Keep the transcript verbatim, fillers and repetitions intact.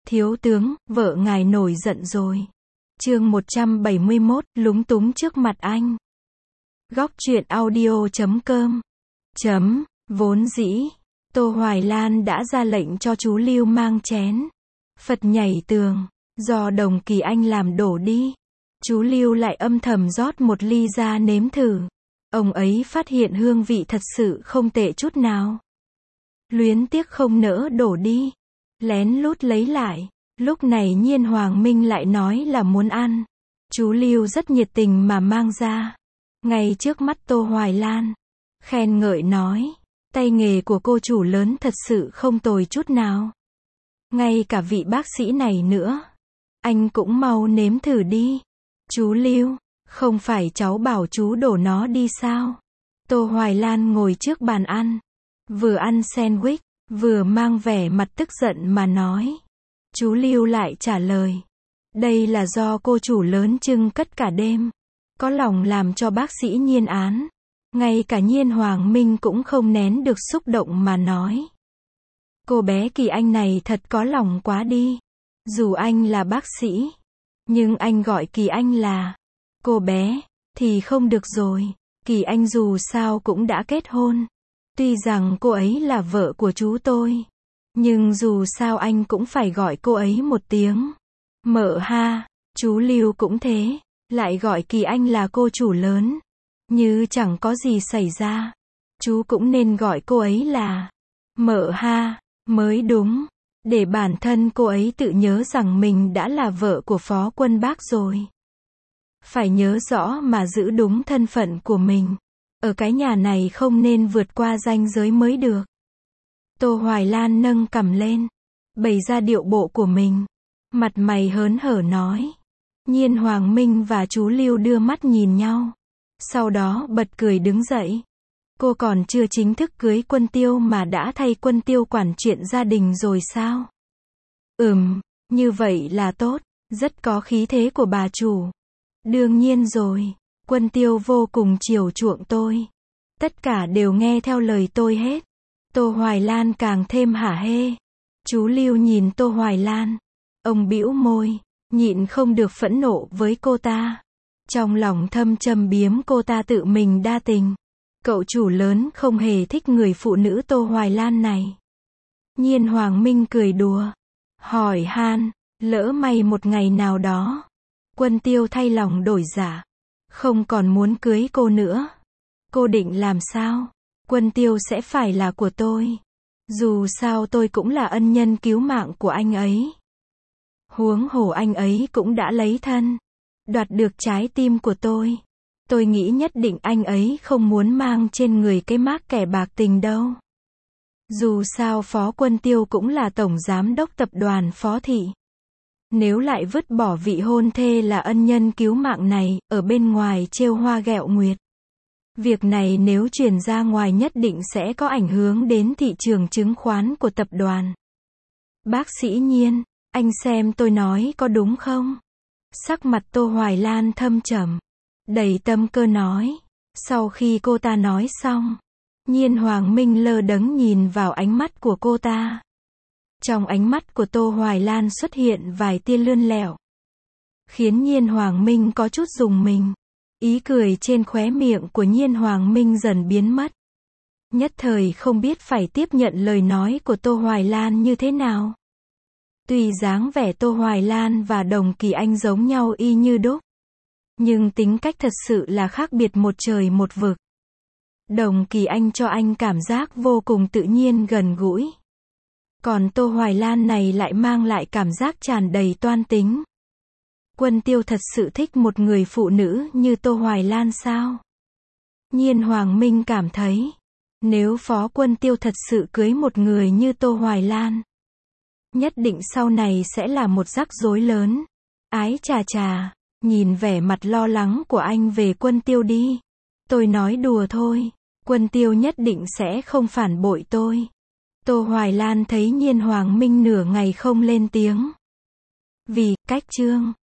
Thiếu tướng, vợ ngài nổi giận rồi. Chương một trăm bảy mươi mốt, lúng túng trước mặt anh. Góc truyện audio chấm com. Chấm, vốn dĩ, Tô Hoài Lan đã ra lệnh cho chú Lưu mang chén Phật nhảy tường, do Đồng Kỳ Anh làm đổ đi. Chú Lưu lại âm thầm rót một ly ra nếm thử. Ông ấy phát hiện hương vị thật sự không tệ chút nào. Luyến tiếc không nỡ đổ đi, lén lút lấy lại. Lúc này Nhiên Hoàng Minh lại nói là muốn ăn. Chú Lưu rất nhiệt tình mà mang ra, ngay trước mắt Tô Hoài Lan, khen ngợi nói, tay nghề của cô chủ lớn thật sự không tồi chút nào. Ngay cả vị bác sĩ này nữa, anh cũng mau nếm thử đi. Chú Lưu, không phải cháu bảo chú đổ nó đi sao? Tô Hoài Lan ngồi trước bàn ăn, vừa ăn sandwich, vừa mang vẻ mặt tức giận mà nói. Chú Lưu lại trả lời, đây là do cô chủ lớn trưng cất cả đêm, có lòng làm cho bác sĩ Nhiên án. Ngay cả Nhiên Hoàng Minh cũng không nén được xúc động mà nói, cô bé Kỳ Anh này thật có lòng quá đi. Dù anh là bác sĩ, nhưng anh gọi Kỳ Anh là cô bé thì không được rồi. Kỳ Anh dù sao cũng đã kết hôn. Tuy rằng cô ấy là vợ của chú tôi, nhưng dù sao anh cũng phải gọi cô ấy một tiếng mợ ha. Chú Lưu cũng thế, lại gọi Kỳ Anh là cô chủ lớn, như chẳng có gì xảy ra. Chú cũng nên gọi cô ấy là mợ ha mới đúng, để bản thân cô ấy tự nhớ rằng mình đã là vợ của Phó Quân Bác rồi. Phải nhớ rõ mà giữ đúng thân phận của mình. Ở cái nhà này không nên vượt qua ranh giới mới được. Tô Hoài Lan nâng cằm lên, bày ra điệu bộ của mình, mặt mày hớn hở nói. Nhiên Hoàng Minh và chú Lưu đưa mắt nhìn nhau, sau đó bật cười đứng dậy. Cô còn chưa chính thức cưới Quân Tiêu mà đã thay Quân Tiêu quản chuyện gia đình rồi sao? Ừm, như vậy là tốt, rất có khí thế của bà chủ. Đương nhiên rồi, Quân Tiêu vô cùng chiều chuộng tôi. Tất cả đều nghe theo lời tôi hết. Tô Hoài Lan càng thêm hả hê. Chú Lưu nhìn Tô Hoài Lan, ông bĩu môi, nhịn không được phẫn nộ với cô ta. Trong lòng thâm châm biếm cô ta tự mình đa tình. Cậu chủ lớn không hề thích người phụ nữ Tô Hoài Lan này. Nhiên Hoàng Minh cười đùa, hỏi han, lỡ may một ngày nào đó, Quân Tiêu thay lòng đổi dạ, không còn muốn cưới cô nữa, cô định làm sao? Quân Tiêu sẽ phải là của tôi. Dù sao tôi cũng là ân nhân cứu mạng của anh ấy. Huống hồ anh ấy cũng đã lấy thân, đoạt được trái tim của tôi. Tôi nghĩ nhất định anh ấy không muốn mang trên người cái mác kẻ bạc tình đâu. Dù sao Phó Quân Tiêu cũng là tổng giám đốc tập đoàn Phó Thị. Nếu lại vứt bỏ vị hôn thê là ân nhân cứu mạng này, ở bên ngoài trêu hoa ghẹo nguyệt, việc này nếu truyền ra ngoài nhất định sẽ có ảnh hưởng đến thị trường chứng khoán của tập đoàn. Bác sĩ Nhiên, anh xem tôi nói có đúng không? Sắc mặt Tô Hoài Lan thâm trầm, đầy tâm cơ nói. Sau khi cô ta nói xong, Nhiên Hoàng Minh lơ đấng nhìn vào ánh mắt của cô ta. Trong ánh mắt của Tô Hoài Lan xuất hiện vài tia lươn lẹo, khiến Nhiên Hoàng Minh có chút rùng mình. Ý cười trên khóe miệng của Nhiên Hoàng Minh dần biến mất. Nhất thời không biết phải tiếp nhận lời nói của Tô Hoài Lan như thế nào. Tuy dáng vẻ Tô Hoài Lan và Đồng Kỳ Anh giống nhau y như đúc, nhưng tính cách thật sự là khác biệt một trời một vực. Đồng Kỳ Anh cho anh cảm giác vô cùng tự nhiên gần gũi. Còn Tô Hoài Lan này lại mang lại cảm giác tràn đầy toan tính. Quân Tiêu thật sự thích một người phụ nữ như Tô Hoài Lan sao? Nhiên Hoàng Minh cảm thấy, nếu Phó Quân Tiêu thật sự cưới một người như Tô Hoài Lan, nhất định sau này sẽ là một rắc rối lớn. Ái chà chà, nhìn vẻ mặt lo lắng của anh về Quân Tiêu đi. Tôi nói đùa thôi, Quân Tiêu nhất định sẽ không phản bội tôi. Tô Hoài Lan thấy Nhiên Hoàng Minh nửa ngày không lên tiếng. Vì, cách chương.